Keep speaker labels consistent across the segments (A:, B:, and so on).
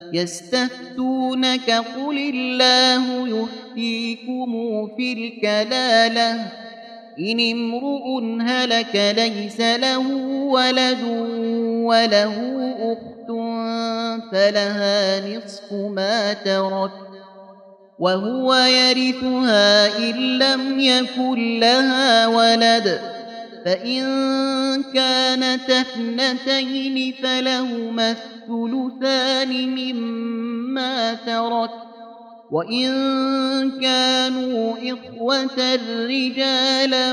A: يستفتونك قل الله يفتيكم في الكلالة إن امرؤ هلك ليس له ولد وله أخت فلها نصف ما ترك وهو يرثها إن لم يكن لها ولد فإن كانت اثنتين فلهما الثلثان مما ترك وإن كانوا إخوة رجالا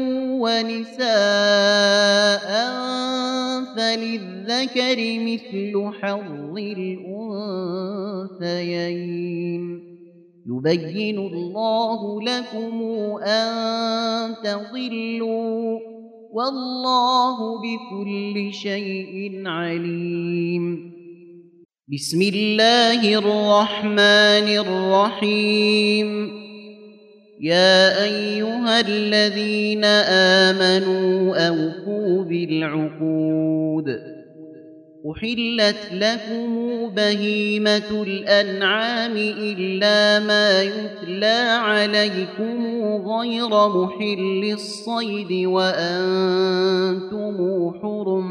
A: ونساء فللذكر مثل حظ الأنثيين يبين الله لكم أن تضلوا والله بكل شيء عليم. بسم الله الرحمن الرحيم. يا أيها الذين آمنوا أوفوا بالعقود أحلت لكم بهيمة الأنعام إلا ما يتلى عليكم غير محل الصيد وأنتم حرم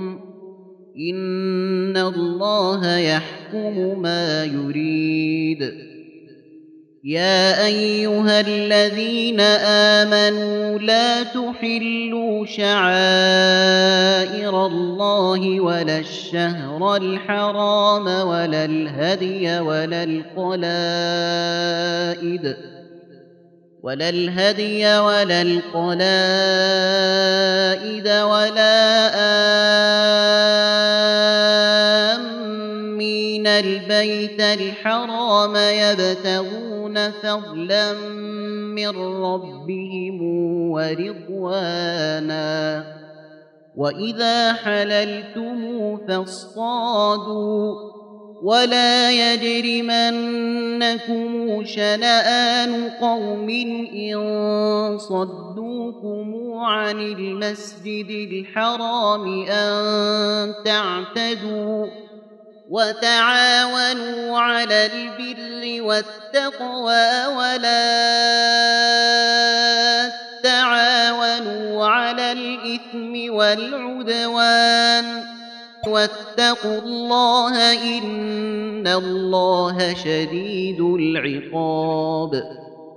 A: إن الله يحكم ما يريد. يا أيها الذين آمنوا لا تحلوا شعائر الله ولا الشهر الحرام ولا الهدي ولا القلائد ولا آمين البيت الحرام يبتغون فضلا من ربهم ورضوانا وإذا حللتم فاصطادوا ولا يجرمنكم شنآن قوم إن صدوكم عن المسجد الحرام أن تعتدوا وتعاونوا على البر والتقوى ولا تعاونوا على الإثم والعدوان واتقوا الله إن الله شديد العقاب.